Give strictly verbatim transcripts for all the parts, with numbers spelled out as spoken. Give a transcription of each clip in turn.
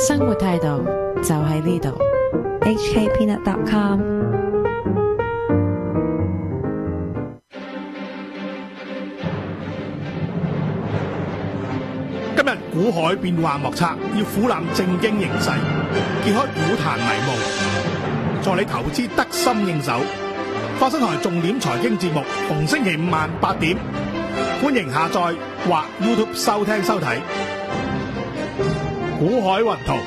生活態度就喺呢度。 H K peanut dot com。 今日股海變幻莫測，要俯覽正經形勢，揭開股壇迷霧，助你投資得心應手。發生台重點財經節目，逢星期五晚八點，歡迎下載或 YouTube 收聽收睇。股海雲圖，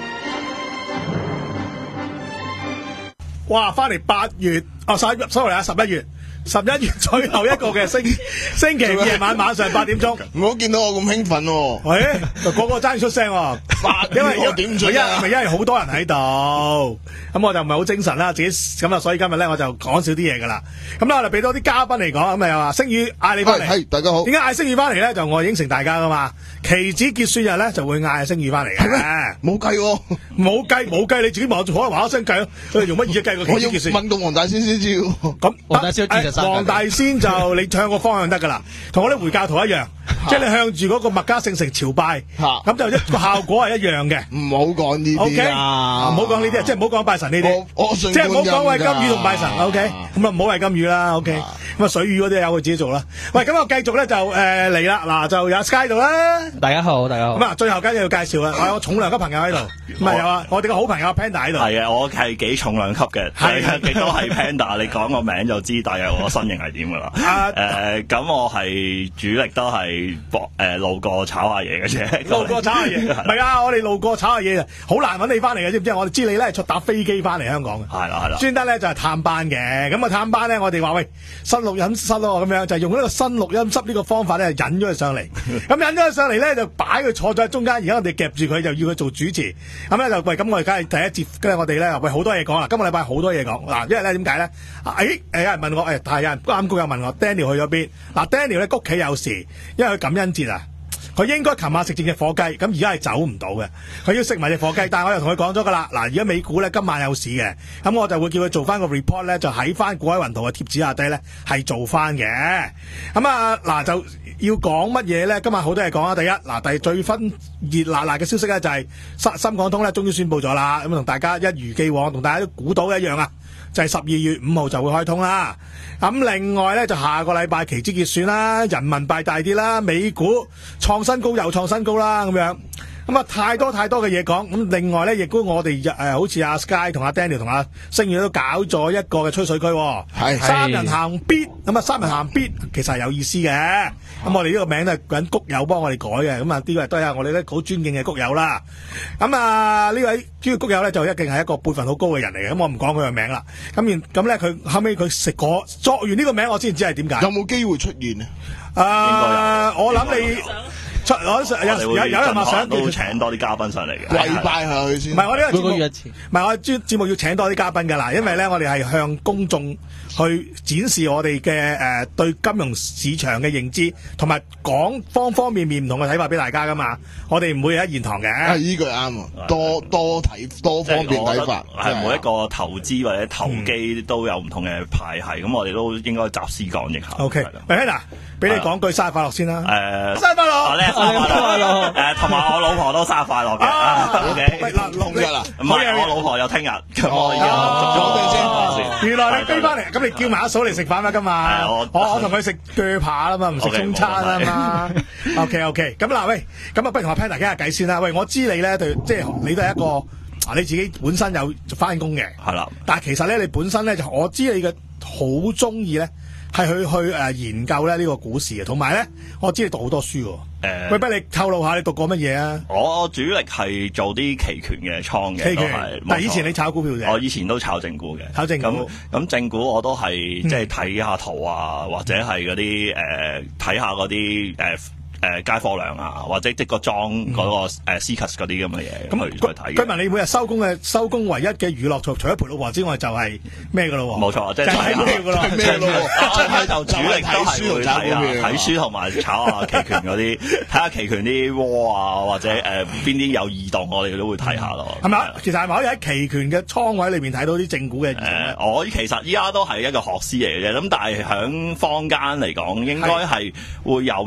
哇！翻嚟八月，哦，十一月，sorry啊，十一月。十一月最後一個嘅星星期五夜晚晚上八點鐘， 唔好見到我咁興奮喎。 喂，個個爭出聲喎，因為我點出啊？因為好多人喺度，咁我就唔係好精神啦，自己咁啊，所以今日咧我就講少啲嘢噶啦。咁咧我哋俾多啲嘉賓嚟講，咁啊又話星宇嗌你翻嚟， 係大家好。 點解嗌星宇翻嚟咧？就我應承大家噶嘛，期指結算日咧就會嗌星宇翻嚟嘅。 冇計喎， 冇計冇計，你自己望住可能話一聲計咯。佢哋用乜嘢計個期指結算？ 我要問到黃大仙先知喎。 咁黃大仙知黃大仙就你向個方向得噶啦，同我啲回教徒一樣，即係你向住嗰個麥加聖城朝拜，咁就一個效果係一樣嘅。 唔好講呢啲啊， 唔好講呢啲，即係唔好講拜神呢啲， 我信即係唔好講喂金魚同拜神。O K，咁啊唔好喂金魚啦。O K，咁啊水魚嗰啲有佢自己做啦。喂，咁我繼續咧就誒嚟啦，嗱就有 Sky 度啦。 大家好，大家好。 咁啊，最後梗係要介紹啦，我有重量級朋友喺度，唔係有啊，我哋個好朋友 Panda 喺度。 係啊，我係幾重量級嘅，係亦都係 Panda。你講個名就知大約我身形係點噶啦。誒，咁我係主力都係博誒路過炒下嘢嘅啫。 路過炒下嘢，唔係啊！我哋路過炒下嘢啊，好難揾你翻嚟嘅，知唔知？我哋知你咧係坐搭飛機翻嚟香港嘅。 係啦係啦。專登咧就係探班嘅，咁啊探班咧，我哋話喂新錄音室咯，咁樣就用呢個新錄音室呢個方法咧引咗佢上嚟。咁引咗佢上嚟咧就擺佢坐咗喺中間，而家我哋夾住佢就要佢做主持。咁咧就喂，咁我哋梗係第一節，跟住我哋咧喂好多嘢講啦。今個禮拜好多嘢講嗱，因為咧點解咧？誒誒有人問我誒，係有人啱谷友問我 Daniel 去咗邊？嗱 Daniel 咧屋企有事，因為佢感恩節啊。佢應該琴晚食正隻火雞，咁而家係走唔到嘅。佢要食埋隻火雞，但係我又同佢講咗噶啦。嗱，而家美股咧今晚有市嘅，咁我就會叫佢做翻個 report 咧，就喺翻股海雲圖嘅貼紙下低咧係做翻嘅。咁啊嗱，就要講乜嘢咧？今晚好多嘢講啊！第一嗱，第最分熱辣辣嘅消息咧就係深深港通咧終於宣布咗啦。咁同大家一如既往，同大家都估到一樣啊，就係十二月五號就會開通啦。咁另外咧就下個禮拜期指結算啦，人民幣大跌啦，美股創新高又創新高啦，咁樣咁啊太多太多嘅嘢講。咁另外咧亦都我哋誒、呃、好似阿 Sky 同阿 Daniel 同阿星宇都搞咗一個嘅吹水區，係三人行必咁啊，三人行必其實係有意思嘅。咁我哋呢個名都係揾谷友幫我哋改嘅，咁啊呢個都係我哋咧好尊敬嘅谷友啦。咁啊呢位主要谷友咧就一定係一個輩分好高嘅人嚟嘅，咁我唔講佢嘅名啦。咁然咁咧佢後尾佢食過作完呢個名，我先知係點解。 有冇機會出現啊？ 誒、呃，我諗你。出我有有有人話想都請多啲嘉賓上嚟嘅， 跪拜下佢先。 唔係我呢個節目， 每個月一次。 唔係我專節目要請多啲嘉賓㗎啦，因為咧我哋係向公眾去展示我哋嘅誒對金融市場嘅認知，同埋講方方面面唔同嘅睇法俾大家㗎嘛。我哋唔會喺現堂嘅。 係呢句啱啊，多多睇多方面睇法。 係每一個投資或者投機都有唔同嘅派系，咁、嗯、我哋都應該集思廣益下。 O K，喂嗱，俾你講句生日快樂先啦。誒，生日快樂！ 誒，同埋我老婆都生日快樂嘅。O K， 嗱，六日啦， 唔係我老婆有聽日，咁我而家咗定先。原來你飛翻嚟，咁你叫埋阿嫂嚟食飯咩？今日我我同佢食鋸扒啦嘛，唔食中餐啊嘛。O K O K，咁嗱喂，咁啊不如同阿 Panda 傾下偈先啦。喂，我知你咧對，即係你都係一個啊，你自己本身有翻工嘅，係啦。但係其實咧，你本身咧就我知你嘅好中意咧。係去去誒研究咧呢個股市嘅，同埋咧我知你讀好多書喎。誒、呃，喂，不如你透露下你讀過乜嘢啊？ 我主力係做啲期權嘅倉嘅，都係。但係以前你炒股票嘅？我以前都炒正股嘅。炒正股。咁咁正股我都係、嗯、即係睇下圖啊，或者係嗰啲誒睇下嗰啲誒。誒街貨量啊，或者即個裝嗰、那個誒 C C U S 嗰啲咁嘅嘢，咁去去睇。據聞你每日收工嘅收工唯一嘅娛樂，除除咗陪老婆之外，就係咩㗎咯？冇錯，即係睇股票㗎咯。咩咯？就主力都係會睇啊，睇書同埋炒下期權嗰啲，睇下期權啲窩啊，或者誒邊啲有異動，我哋都會睇下咯。係咪啊？其實係咪可以喺期權嘅倉位裏邊睇到啲正股嘅？誒、呃，我其實依家都係一個學師嚟嘅啫，咁但係喺坊間嚟講，應該係會有未平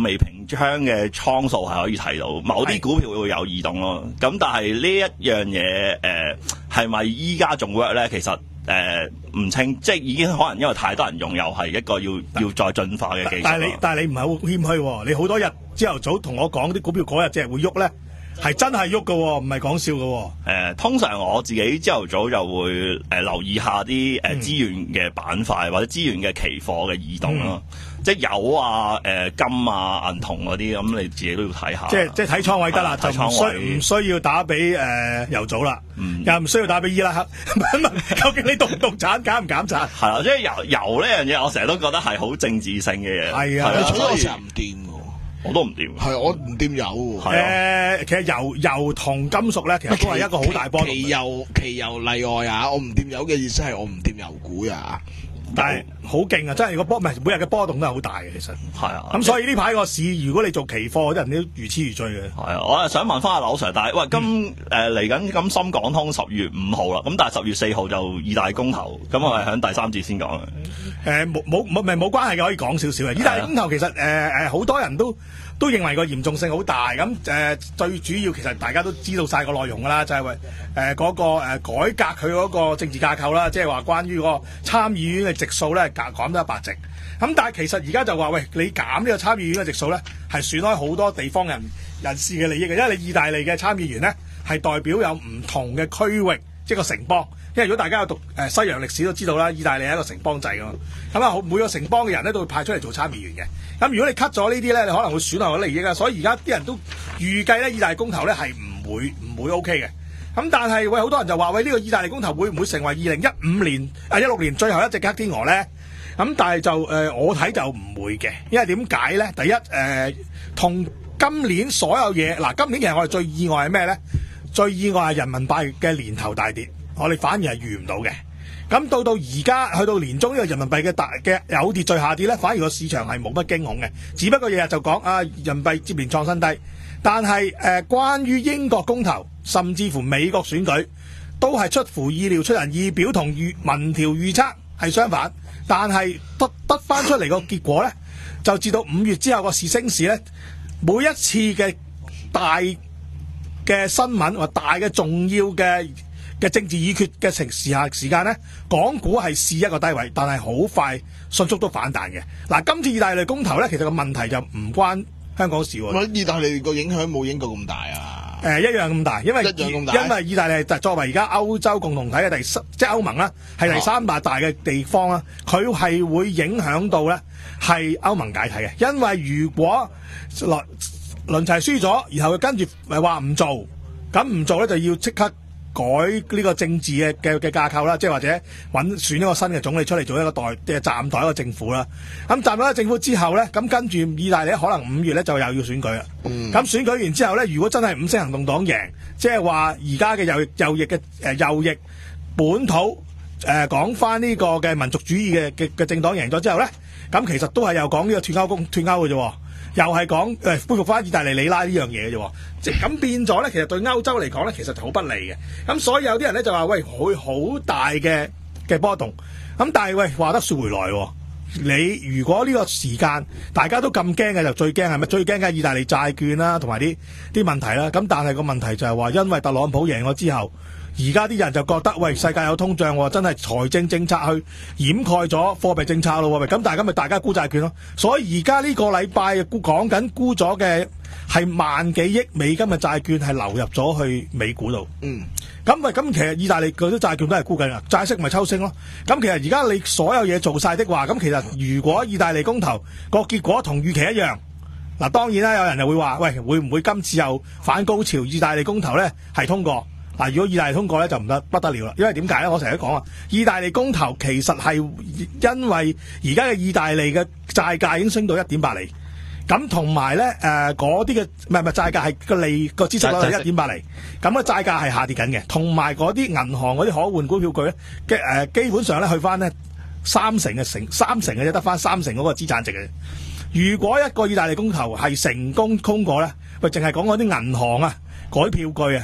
張嘅倉數係可以睇到，某啲股票會有異動咯。咁但係呢一樣嘢誒係咪依家仲 work 咧？其實誒唔、呃、清，即係已經可能因為太多人用，又係一個要要再進化嘅技術。但係你但係你唔係好謙虛喎，你好多日朝頭早同我講啲股票嗰日隻會喐咧。係真係喐㗎喎，唔係講笑㗎喎。誒、 呃，通常我自己朝頭早就會誒、呃、留意下啲誒、呃、資源嘅板塊或者資源嘅期貨嘅異動咯，嗯、即係油啊、誒、呃、金啊、銀銅嗰啲，咁你自己都要睇下。 即係即係睇倉位得啦，就唔需唔需要打俾誒、呃、油組啦，嗯、又唔需要打俾伊拉克。問問究竟你動唔動產，減唔減產？係啦，即係油油呢樣嘢，我成日都覺得係好政治性嘅嘢。 係啊， 除咗我成日唔掂。 我都唔掂， 係我唔掂油。 誒、呃，其實油油同金屬咧，其實都係一個好大波動。 期油期油例外啊！我唔掂油嘅意思係我唔掂油股啊。 但係好勁啊！真係個波唔係每日嘅波動都係好大嘅，其實係啊。 咁所以呢排個市，如果你做期貨，啲人都如痴如醉嘅。 係啊，我係想問翻阿劉 Sir，但係喂，今誒嚟緊咁深港通十月五號啦，咁但係十月四號就意大利公投，咁我係喺第三節先講嘅。 誒冇冇冇咪冇關係嘅，可以講少少嘅。意大利公投其實誒誒好多人都都認為個嚴重性好大，咁誒、呃、最主要其實大家都知道晒個內容㗎啦，就係誒嗰個、呃、改革佢嗰個政治架構啦，即係話關於個參議院嘅席數咧減減咗一百席。咁但係其實而家就話喂，你減呢個參議院嘅席數咧，係損害好多地方人人士嘅利益嘅，因為你意大利嘅參議員咧係代表有唔同嘅區域，即係個城邦。因為如果大家有讀誒西洋歷史都知道啦，意大利係一個城邦制㗎嘛，咁啊每個城邦嘅人咧都會派出嚟做參議員嘅。咁如果你 cut 咗呢啲咧，你可能會損害我利益啊。所以而家啲人都預計咧，意大利公投咧係唔會唔會 OK 嘅。咁但係喂，好多人就話喂，呢個意大利公投會唔會成為二零一五年啊一六年最後一隻黑天鵝咧？咁但係就誒、呃、我睇就唔會嘅，因為點解咧？第一誒同、呃、今年所有嘢嗱，今年其實我哋最意外係咩咧？最意外係人民幣嘅年頭大跌。我哋反而係預唔到嘅，咁到到而家去到年中呢個人民幣嘅大嘅有秩序下跌咧，反而個市場係冇乜驚恐嘅，只不過日日就講啊人民幣接連創新低，但係誒、呃、關於英國公投甚至乎美國選舉都係出乎意料出人意表，同預民調預測係相反，但係得得翻出嚟個結果咧，就至到五月之後個市升市咧，每一次嘅大嘅新聞或大嘅重要嘅嘅政治議決嘅情時下時間咧，港股係試一個低位，但係好快迅速都反彈嘅。嗱，今次意大利公投咧，其實個問題就唔關香港事喎。 意大利個影響冇英國咁大啊？ 誒、呃，一樣咁大，因為因為意大利就作為而家歐洲共同體嘅第三，即係歐盟啦，係第三大大嘅地方啦，佢係、啊、會影響到咧係歐盟解體嘅。因為如果輪輪齊輸咗，然後佢跟住咪話唔做，咁唔做咧就要即刻改呢個政治嘅嘅嘅架構啦，即係或者揾選一個新嘅總理出嚟做一個代嘅暫代一個政府啦。咁暫代一個政府之後咧，咁跟住意大利可能五月咧就又要選舉啦。咁、嗯、選舉完之後咧，如果真係五星行動黨贏，即係話而家嘅右右翼嘅誒、呃、右翼本土誒講翻呢個嘅民族主義嘅嘅嘅政黨贏咗之後咧，咁其實都係又講呢個脫歐公脫歐嘅啫。又係講誒恢復翻意大利里拉呢樣嘢嘅啫，即係咁變咗咧，其實對歐洲嚟講咧，其實就好不利嘅。咁所以有啲人咧就話喂，會好大嘅嘅波動。咁但係喂，話得説回來，你如果呢個時間大家都咁驚嘅，就最驚係咪？最驚嘅係意大利債券啦，同埋啲啲問題啦。咁但係個問題就係話，因為特朗普贏咗之後，而家啲人就覺得喂，世界有通脹，真係財政政策去掩蓋咗貨幣政策咯。咁大家咪大家沽債券咯。所以而家呢個禮拜沽講緊沽咗嘅係萬幾億美金嘅債券係流入咗去美股度。嗯，咁咪咁其實意大利嗰啲債券都係沽緊啦，債息咪抽升咯。咁其實而家你所有嘢做晒的話，咁其實如果意大利公投個結果同預期一樣，嗱當然啦，有人就會話喂，會唔會今次又反高潮？意大利公投咧係通過。嗱，如果意大利通過咧就唔得不得了啦，因為點解咧？我成日都講啊，意大利公投其實係因為而家嘅意大利嘅債價已經升到一點八厘，咁同埋咧誒嗰啲嘅唔係唔係債價係個利個孳息率係一點八厘，咁個債價係下跌緊嘅，同埋嗰啲銀行嗰啲可換股票據咧嘅誒基本上咧去翻咧三成嘅成三成嘅啫，得翻三成嗰個資產值嘅。如果一個意大利公投係成功通過咧，喂，淨係講嗰啲銀行啊改票據啊。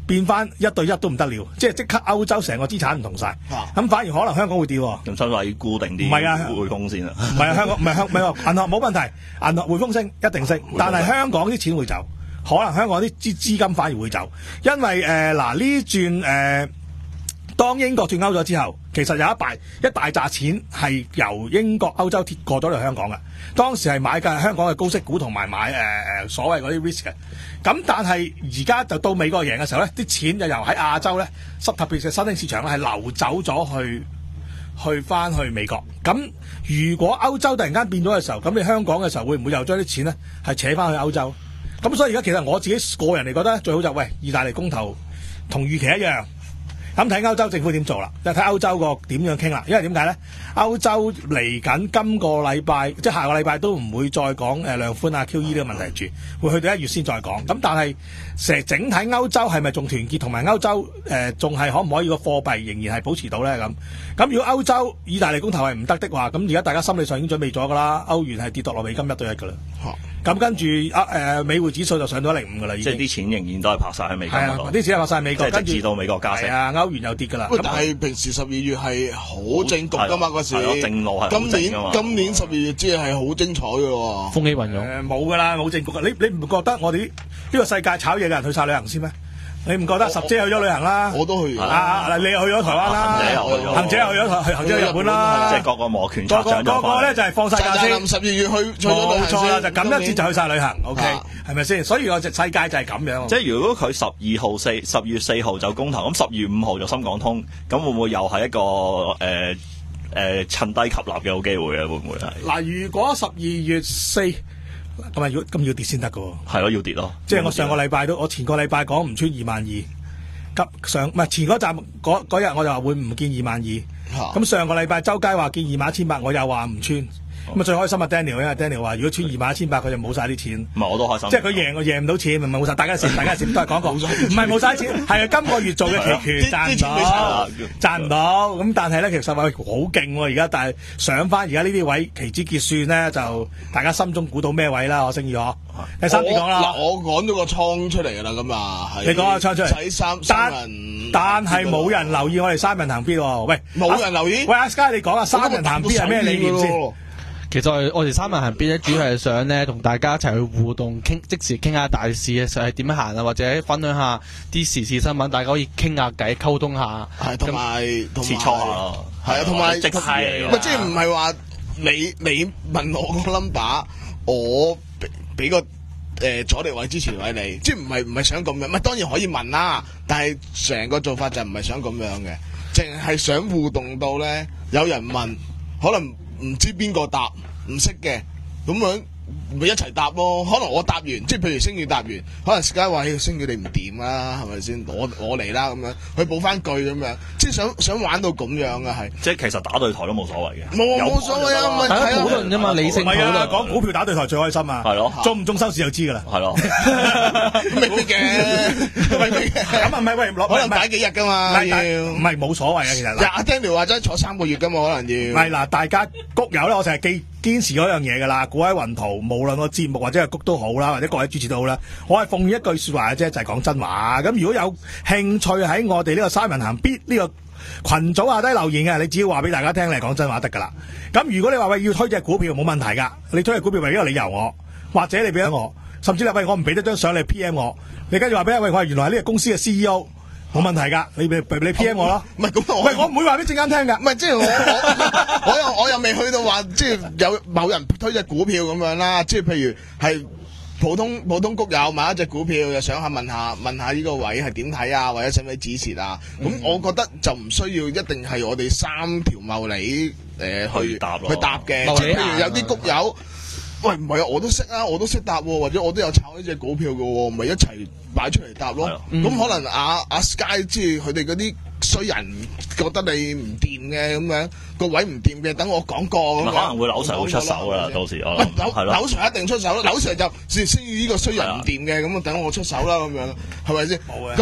變翻一對一都唔得了，即係即刻歐洲成個資產唔同晒，咁、啊、反而可能香港會跌。 咁所以話要固定啲， 唔係啊， 匯豐先啊， 唔係啊，香港唔係香唔係銀行冇問題，銀行匯豐升一定升，但係香港啲錢會走，可能香港啲資資金反而會走，因為誒嗱呢轉誒。呃當英國脫歐咗之後，其實有一大一大紮錢係由英國歐洲貼過咗嚟香港嘅。當時係買嘅香港嘅高息股同埋買誒誒、呃、所謂嗰啲 risk 嘅。咁但係而家就到美國贏嘅時候咧，啲錢就由喺亞洲咧，特別係新興市場咧係流走咗去去翻去美國。咁如果歐洲突然間變咗嘅時候，咁你香港嘅時候會唔會又將啲錢咧係扯翻去歐洲？咁所以而家其實我自己個人嚟覺得最好就喂，意大利公投同預期一樣。咁睇歐洲政府點做啦，就睇歐洲個點樣傾啦。因為點解咧？歐洲嚟緊今個禮拜，即係下個禮拜都唔會再講誒量寬啊 Q E 呢個問題住，會去到一月先再講。咁但係成整體歐洲係咪仲團結，同埋歐洲誒仲係可唔可以個貨幣仍然係保持到咧？咁咁如果歐洲意大利公投係唔得的話，咁而家大家心理上已經準備咗㗎啦，歐元係跌到落美金一對一㗎啦。咁跟住啊誒美匯指數就上到一零五㗎啦，已經。即係啲錢仍然都係拍晒喺美國嗰度。係啊，啲錢係拍晒喺美國，跟住直至到美國加息。係啊，歐元又跌㗎啦。 但係平時十二月係好正局㗎嘛，嗰時。 正路係今年今年十二月即係好精彩㗎喎。 風起雲湧。 誒冇㗎啦，冇正局㗎。你你唔覺得我哋呢個世界炒嘢嘅人去晒旅行先咩？你唔覺得十姐去咗旅行啦？ 我都去。 啊你又去咗台灣啦？行者又去咗，行者去日本啦。 即係個個摩拳擦掌咗。個個咧就係放晒假先。 十二月去去咗旅行先。冇錯啦，就咁一節就去晒旅行。O K，係咪先？所以個世界就係咁樣。 即係如果佢十二號四十月四號就公投，咁十月五號就深港通，咁會唔會又係一個誒誒趁低吸納嘅好機會啊？會唔會係？ 嗱，如果十二月四。咁啊，要咁要跌先得噶喎。 係咯，要跌咯。 即係我上個禮拜都，我前個禮拜講唔穿二萬二，急上唔係前嗰站嗰嗰日我就話會唔見二萬二。咁上個禮拜周街話見二萬一千八，我又話唔穿。咁啊最開心啊 Daniel，因為 Daniel 話如果穿二萬一千八，佢就冇晒啲錢。 唔係我都開心。 即係佢贏，我贏唔到錢，咪冇晒。大家蝕，大家蝕都係講過。唔係冇晒錢，係啊，今個月做嘅期權賺唔到，賺唔到。咁但係咧，其實話好勁喎，而家但係上翻而家呢啲位期指結算咧，就大家心中估到咩位啦？我星宇可。第三點講啦。 嗱，我講咗個倉出嚟㗎啦，咁啊， 你講個倉出嚟。 睇三三人。 但係冇人留意我哋三人行必喎。喂， 冇人留意。 喂，阿 Sky 你講啊，三人行必係咩理念先？ 其實我哋我哋三人行必咧，主要係想咧同大家一齊去互動，傾即時傾下大事嘅時候係點樣行啊，或者分享下啲時事新聞，大家可以傾下偈，溝通下。 係同埋切磋啊， 係啊，同埋即係唔係即係唔係話你你問我個 number， 我俾俾個誒阻力位支持位你，即係唔係唔係想咁樣，咪當然可以問啦，但係成個做法就唔係想咁樣嘅，淨係想互動到咧，有人問可能。唔知邊個答唔識嘅，咁樣咪一齊答咯。可能我答完，即係譬如星宇答完，可能 Sky 話：星宇你唔掂啦，係咪先？我我嚟啦，咁樣佢補翻句咁樣，即係想想玩到咁樣啊，係。 即係其實打對台都冇所謂嘅。 冇冇所謂啊，咪大家討論啫嘛，理性討論。 講股票打對台最開心啊！係咯，中唔中收市就知㗎啦。 係咯， 未必嘅，未必嘅。咁啊唔係喂， 可能擺幾日㗎嘛，要唔係冇所謂啊，其實。 阿 Daniel 話齋坐三個月㗎嘛，可能要。 唔係嗱，大家谷友咧，我成日記堅持嗰樣嘢㗎啦。股喺雲圖，無論個節目或者係谷都好啦，或者各位主持都好啦，我係奉勸一句説話嘅啫，就係講真話。咁如果有興趣喺我哋呢個三人行必呢個群組下低留言嘅，你只要話俾大家聽，你係講真話得㗎啦。咁如果你話喂要推隻股票冇問題㗎，你推隻股票為一個理由我，或者你俾咗我，甚至你喂我唔俾得張相你 P M 我，你跟住話俾喂我原來係呢個公司嘅 C E O。冇問題噶，你你 P M 我咯， 唔係咁我， 喂我唔會話俾證監聽噶， 唔係即係我我我又我又未去到話即係有某人推隻股票咁樣啦，即係譬如係普通普通谷友買一隻股票，又想下問下問下呢個位係點睇啊，或者使唔使止蝕啊？咁、嗯、我覺得就唔需要一定係我哋三條茂利誒去答去答嘅，即係譬如有啲谷友。喂，唔係啊，我都識啊，我都識答喎，或者我都有炒呢隻股票嘅喎，咪一齊擺出嚟答咯。咁、嗯、可能阿阿 Sky 即係佢哋嗰啲衰人覺得你唔掂嘅咁樣，個位唔掂嘅，等我講過咁樣。可能會柳 Sir 會出手啦，到時我諗。 柳柳 Sir 一定出手咯，柳 Sir 就先先於呢個衰人唔掂嘅，咁啊等我出手啦咁樣，係咪先？冇嘅。咁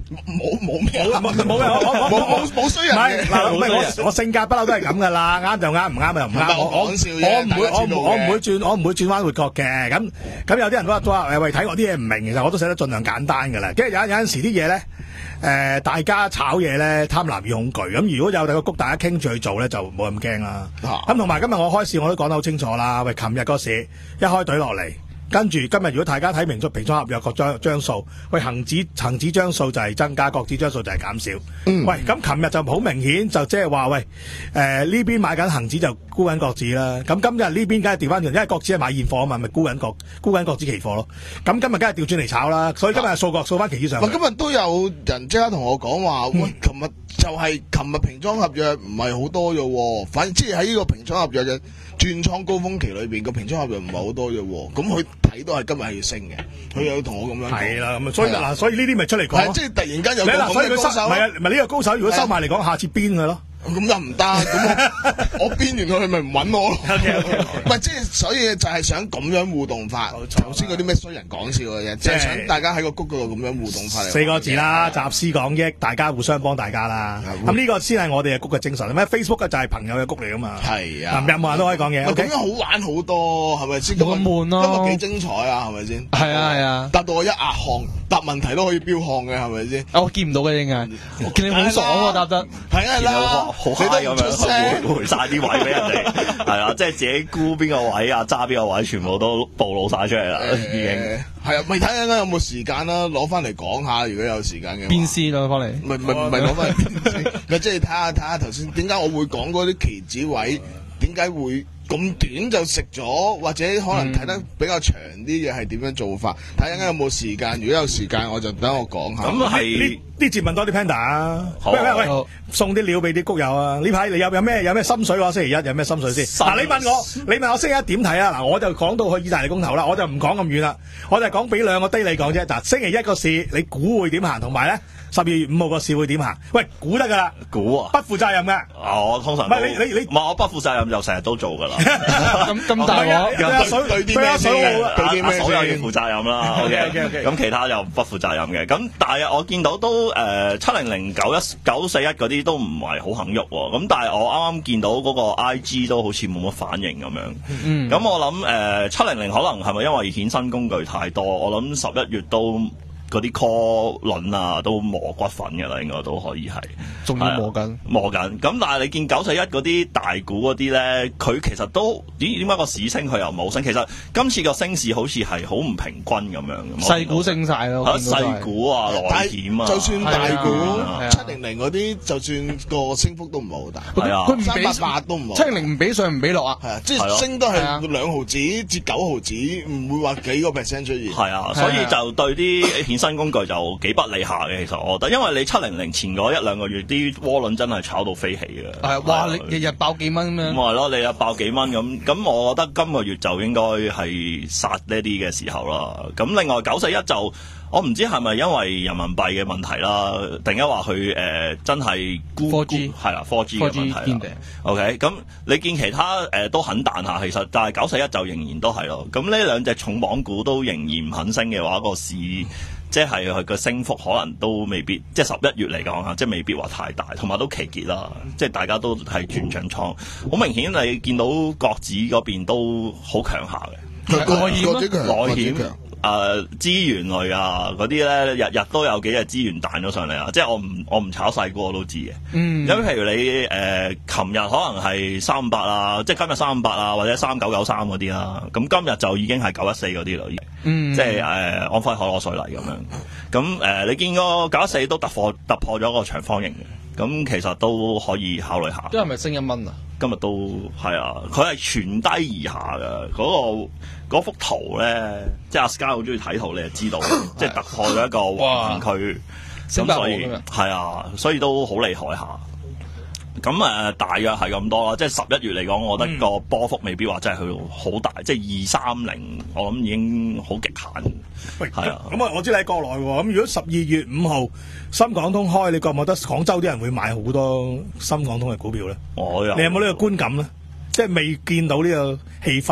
冇冇咩冇冇冇我冇冇冇衰人嘅。 嗱，唔係我我性格不嬲都係咁噶啦，啱就啱，唔啱就唔啱。我我我唔會我唔我唔會轉我唔會轉彎抹角嘅。咁咁有啲人都話都話誒喂，睇我啲嘢唔明，其實我都寫得盡量簡單噶啦。跟住有有陣時啲嘢咧。誒、呃，大家炒嘢咧，貪婪與恐懼。咁如果有第個谷大家傾住去做咧，就冇咁驚啦。咁同埋今日我開市我都講得好清楚啦。喂，琴日個市一開隊落嚟，跟住今日如果大家睇明咗平倉合約個張張數，喂，恒指恒指張數就係增加，國指張數就係減少。嗯、喂，咁琴日就好明顯就即係話喂，誒呢邊買緊恒指就沽緊國指啦。咁今日呢邊梗係調翻轉，因為國指係買現貨啊嘛，咪沽緊國沽緊國指期貨咯。咁今日梗係調轉嚟炒啦。所以今日掃國掃翻期指上。 今日都有人即刻同我講話，喂，琴日就係琴日平倉合約唔係好多嘅，反正即係喺呢個平倉合約嘅轉倉高峰期裏邊個平倉合約唔係好多嘅。咁佢睇到係今日係要升嘅，佢有同我咁樣講。係啦，咁所以嗱，所以呢啲咪出嚟講。即係突然間有個咁嘅高手，唔係啊，唔係呢個高手，如果收埋嚟講，下次邊佢咯。咁又唔得，咁我我邊完佢咪唔揾我咯。唔係即係，所以就係想咁樣互動法。頭先嗰啲咩衰人講笑嘅嘢，即係想大家喺個谷嗰度咁樣互動法嚟。四個字啦，集思廣益，大家互相幫大家啦。咁呢個先係我哋嘅谷嘅精神。咩 Facebook 嘅就係朋友嘅谷嚟噶嘛。係啊，任何人都可以講嘢。咁樣好玩好多，係咪先？咁悶咯，今日幾精彩啊，係咪先？係啊係啊，答到我一額汗，答問題都可以飆汗嘅，係咪先？我見唔到嘅應該，我見你好爽喎，答得係啦。好嗨咁樣，回回晒啲位俾人哋，係啦，即係自己估邊個位啊，揸邊個位，全部都暴露晒出嚟啦，已經係啊，咪睇下有冇時間啦，攞翻嚟講下，如果有時間嘅。邊絲攞翻嚟？唔係唔係唔係攞翻嚟，咪即係睇下睇下頭先點解我會講嗰啲期指位，點解會咁短就食咗，或者可能睇得比較長啲嘅係點樣做法？睇下有冇時間，如果有時間我就等我講下。咁係。啲節問多啲 Panda 啊！喂喂喂，送啲料俾啲谷友啊！呢排你有有咩有咩心水喎？星期一有咩心水先？嗱，你問我，你問我星期一點睇啊？嗱，我就講到去意大利公投啦，我就唔講咁遠啦，我就講俾兩個低你講啫。嗱，星期一個市你估會點行？同埋咧十二月五號個市會點行？喂，估得噶啦，估啊，不負責任嘅。我通常唔係你你你，唔係我不負責任就成日都做噶啦。咁咁大鑊，對阿水對啲咩先？對啲咩先？所有要負責任啦。OK OK OK。咁其他就不負責任嘅。咁但係我見到都。誒七零零九一九四一嗰啲都唔係好肯喐喎，咁但係我啱啱見到嗰個 I G 都好似冇乜反應咁樣，咁、嗯、我諗誒七零零可能係咪因為衍生工具太多？我諗十一月都嗰啲 call 輪啊都磨骨粉嘅啦，應該都可以係，仲要磨緊磨緊。咁但係你見九四一嗰啲大股嗰啲咧，佢其實都點點解個市升佢又冇升？其實今次個升市好似係好唔平均咁樣。細股升晒咯，細股啊，內險啊，就算大股七零零嗰啲，就算個升幅都唔係好大。係啊，佢三八八都唔好。七零零唔俾上唔俾落啊。係啊，即係升都係兩毫子至九毫子，唔會話幾個 percent 出現。係啊，所以就對啲新工具就幾不利下嘅，其實我覺得，因為你七零零前嗰一兩個月啲窩輪真係炒到飛起嘅。係，哇！你日日爆幾蚊咁樣。咁係咯，你日爆幾蚊咁，咁我覺得今個月就應該係殺呢啲嘅時候啦。咁另外九四一就，我唔知係咪因為人民幣嘅問題啦，突然間話佢誒真係沽 四 G 係啦 四 G 嘅問題啦。OK，咁你見其他誒、呃、都肯彈下，其實但係九四一就仍然都係咯。咁呢兩隻重磅股都仍然唔肯升嘅話，個市。即係佢個升幅可能都未必，即係十一月嚟講嚇，即係未必話太大，同埋都期結啦，即係大家都係轉長倉，好明顯你見到國指嗰邊都好強下嘅，內險內險誒資源類啊嗰啲咧，日日都有幾隻資源彈咗上嚟啊！即係我唔我唔炒細股我都知嘅，嗯，咁譬如你誒琴日可能係三五八啊，即係今日三五八啊，或者三九九三嗰啲啦，咁今日就已經係九一四嗰啲啦，嗯，即係誒、呃、安徽海螺水泥咁樣，咁誒、呃、你見個九一四都突破突破咗個長方形嘅，咁其實都可以考慮下。今日咪升一蚊啊？今日都係啊，佢係全低而下嘅嗰、嗰個嗰幅圖咧，即係阿 Sky 好中意睇圖，你就知道，即係突破咗一個橫區，咁所以係啊，所以都好厲害下。咁誒、呃，大約係咁多啦，即係十一月嚟講，我覺得個波幅未必話真係去到好大，嗯、即係二三零，我諗已經好極限。喂，係啊，咁啊，我知你喺國內喎，咁如果十二月五號深港通開，你覺唔覺得廣州啲人會買好多深港通嘅股票咧？我有，你有冇呢個觀感咧？即係未見到呢個氣氛。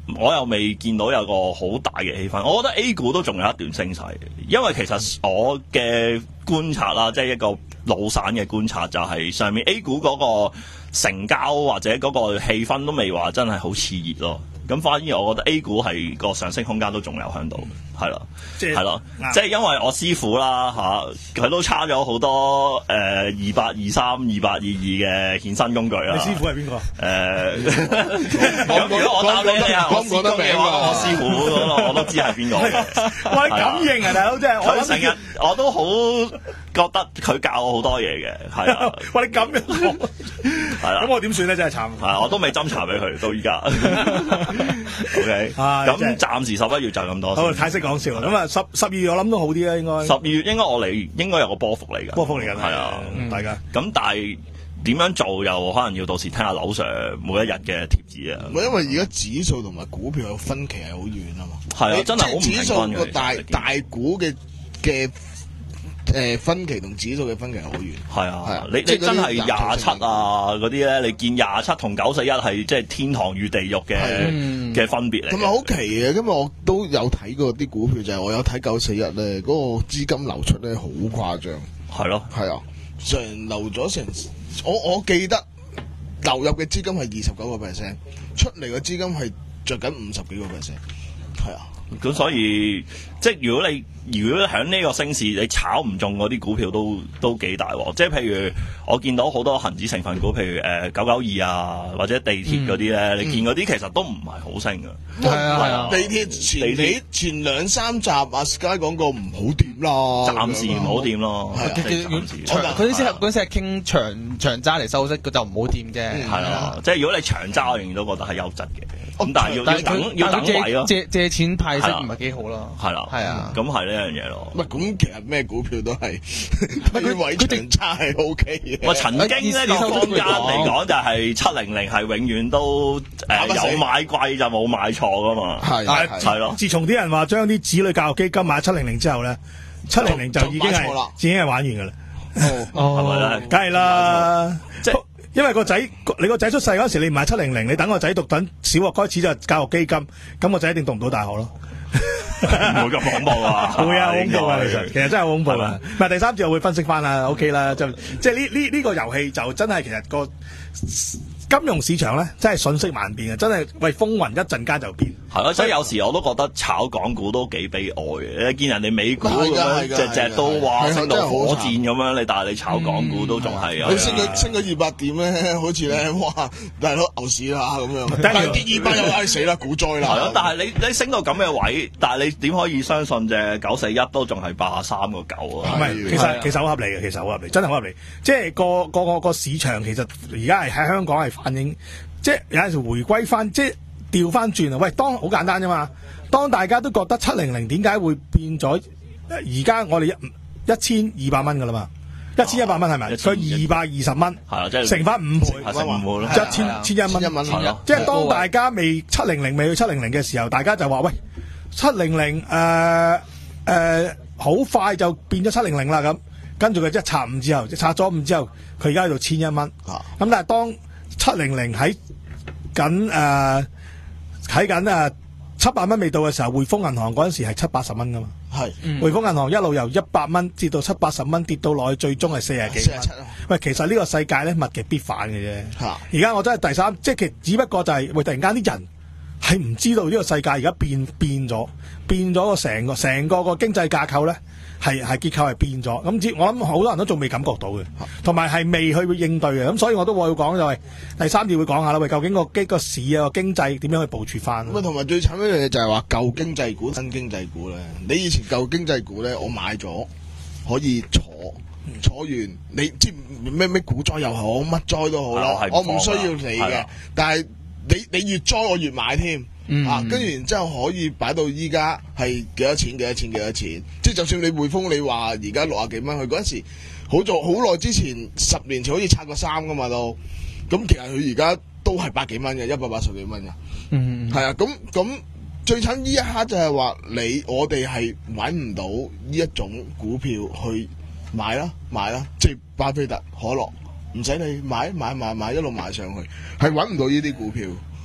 我又未見到有個好大嘅氣氛。我覺得 A 股都仲有一段升勢，因為其實我嘅觀察啦，即係一個老散嘅觀察，就係上面 A 股嗰個成交或者嗰個氣氛都未話真係好熾熱咯。咁反而我覺得 A 股係個上升空間都仲有喺度，係啦，係咯，即係因為我師傅啦嚇，佢、啊、都差咗好多誒二八二三、二八二二嘅衍生工具啦。 你師傅係邊個？ 誒，如果我答你你係我師傅嘅話，我師傅我我都知係邊個嘅。 喂，感應啊，大佬真係佢成日我都好覺得佢教我好多嘢嘅，係啊。 喂，你咁樣講，係啦。咁我點算咧？真係慘。 係，我都未斟茶俾佢到依家。O K，咁暫時十一月就咁多。 好，太識講笑啦。咁啊，十十二月我諗都好啲啦，應該。 十二月應該我嚟應該有個波幅嚟㗎。 波幅嚟緊， 係啊， 大家。 咁但係點樣做又可能要到時聽下劉 Sir 每一日嘅貼紙啊。 唔係因為而家指數同埋股票有分歧係好遠啊嘛。 係啊，真係好唔平均嘅。 指數個大大股嘅嘅。誒分歧同指數嘅分歧好遠， 係啊，係啊，你你真係廿七啊嗰啲咧，你見廿七同九四一係即係天堂與地獄嘅嘅分別嚟。同埋好奇嘅， 因為我都有睇過啲股票，就係、是、我有睇九四一咧，嗰個資金流出咧好誇張， 係咯， 係啊，成流咗成，我我記得流入嘅資金係二十九個 percent， 出嚟嘅資金係着緊五十幾個 percent， 係啊。 咁所以即係如果你如果喺呢個升市你炒唔中嗰啲股票都都幾大喎，即係譬如我見到好多恒指成分股，譬如誒九九二啊或者地鐵嗰啲咧，嗯、你見嗰啲其實都唔係好升㗎。 係、嗯、啊係啊，地鐵前幾前兩三集阿 Sky 講過唔好掂啦， 暫時唔好掂咯。 佢啲先嗰陣時係傾長長揸嚟收息，佢就唔好掂啫。 係啊，即係如果你長揸，我仍然都覺得係優質嘅。咁但係要要等要等位咯， 借借錢派息唔係幾好咯， 係啦，係啊，咁係呢樣嘢咯。 唔係咁，其實咩股票都係佢位長差係 O K 嘅。 我曾經呢個坊間嚟講就係七零零係永遠都誒有買貴就冇買錯噶嘛，係係咯。 自從啲人話將啲子女教育基金買七零零之後咧，七零零就已經係已經係玩完噶啦。 哦，係咪咧？ 梗係啦， 即係。 因為個仔，你個仔出世嗰時，你唔買七零零，你等個仔讀等小學開始就教育基金，咁個仔一定讀唔到大學咯。 唔會咁恐怖啊！ 會啊，恐怖啊！其實其實真係好恐怖啊！唔係第三節我會分析翻啦 ，OK 啦，就即係呢呢呢個遊戲就真係其實個金融市場咧，真係瞬息萬變嘅，真係喂風雲一陣間就變。 係咯，所以有時我都覺得炒港股都幾悲哀嘅。你見人哋美股咁樣隻隻都話升到火箭咁樣，你但係你炒港股都仲係佢升咗升咗二百點咧，好似咧哇大佬牛市啦咁樣，但係跌二百又唉死啦，股災啦。 係咯，但係你你升到咁嘅位，但係你點可以相信隻九四一都仲係八十三個九啊？ 唔係，其實其實好合理嘅，其實好合理，真係好合理。即係個個個個市場其實而家係喺香港係反映，即係有陣時回歸翻，即係調翻轉啊！喂，當好簡單啫嘛。當大家都覺得七零零點解會變咗，而家我哋一一千二百蚊噶啦嘛，一千一百蚊係咪？佢二百二十蚊， 係啊，即係乘翻五倍， 乘五倍咯， 一千千一蚊， 一蚊即係當大家未七零零未去七零零嘅時候，大家就話喂。七零零誒誒好快就變咗七零零啦咁，跟住佢一拆五之後，拆咗五之後，佢而家喺度千一蚊。咁、啊、但係當七零零喺緊誒喺緊誒七百蚊未到嘅時候，匯豐銀行嗰陣時係七八十蚊噶嘛。係，嗯、匯豐銀行一路由一百蚊跌到七八十蚊，跌到落去最終係四十幾蚊。喂，其實呢個世界咧物極必反嘅啫。而家、啊、我真係第三，即係其實只不過就係、是、喂突然間啲人。係唔知道呢個世界而家變變咗，變咗個成個成個個經濟架構咧，係係結構係變咗。咁只我諗好多人都仲未感覺到嘅，同埋係未去應對嘅。咁所以我都會講就係第三節會講下啦。喂，究竟個經個市啊個經濟點樣去部署翻？ 咁啊，同埋最慘一樣嘢就係話舊經濟股、新經濟股咧。你以前舊經濟股咧，我買咗可以坐坐完，你知咩咩股災又好，乜災都好啦，我唔需要你嘅，但係。你你越災我越買添，嗯、啊，跟住然之後可以擺到依家係幾多錢幾多錢幾多錢，即係就算你匯豐你話而家六啊幾蚊，佢嗰陣時好做好耐之前十年前好似拆過三噶嘛都，咁其實佢而家都係百幾蚊嘅，一百八十幾蚊嘅，嗯，係啊，咁咁最慘呢一刻就係話你我哋係揾唔到呢一種股票去買啦買啦，即係巴菲特可樂。唔使你買買買買一路買上去，係揾唔到呢啲股票。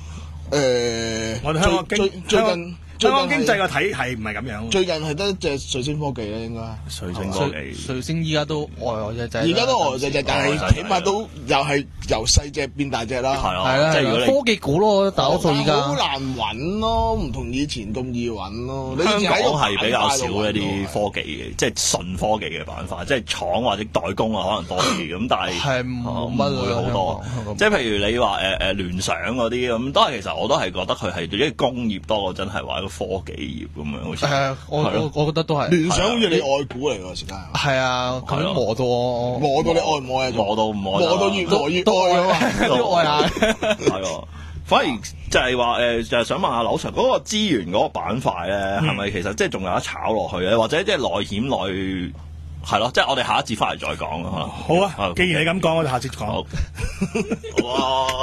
誒， 我哋香港經最近。 香港經濟個體係唔係咁樣？ 最近係得隻瑞星科技咧，應該。 瑞星科技， 瑞星依家都呆呆隻隻。 而家都呆呆隻隻，但係起碼都又係由細隻變大隻啦。 係啊， 係啦， 即係如果科技股咯，大多數依家。 好難揾咯，唔同以前咁易揾咯。 香港係比較少一啲科技嘅，即係純科技嘅板塊，即係廠或者代工啊，可能多啲咁，但係係冇乜會好多。即係譬如你話誒誒聯想嗰啲咁，都係其實我都係覺得佢係對於工業多過真係話科技業咁樣，好似係啊，我我我覺得都係聯想好似你愛股嚟㗎，時間係啊，佢都磨到我， 磨到你愛唔愛啊？ 磨到唔愛， 磨到越磨越愛啊嘛， 都愛下。 係喎，反而就係話誒，就係想問下劉 Sir 嗰個資源嗰個板塊咧，係咪其實即係仲有得炒落去咧？或者即係內險內係咯？即係我哋下一節翻嚟再講啊！ 好啊，既然你咁講，我哋下節講。 哇！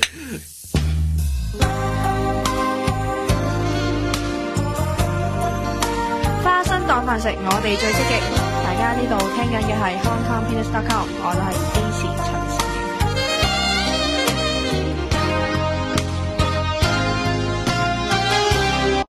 花生當飯食，我哋最積極。大家呢度聽緊嘅係 Hong Kong Peanuts dot com， 我都係 A 時。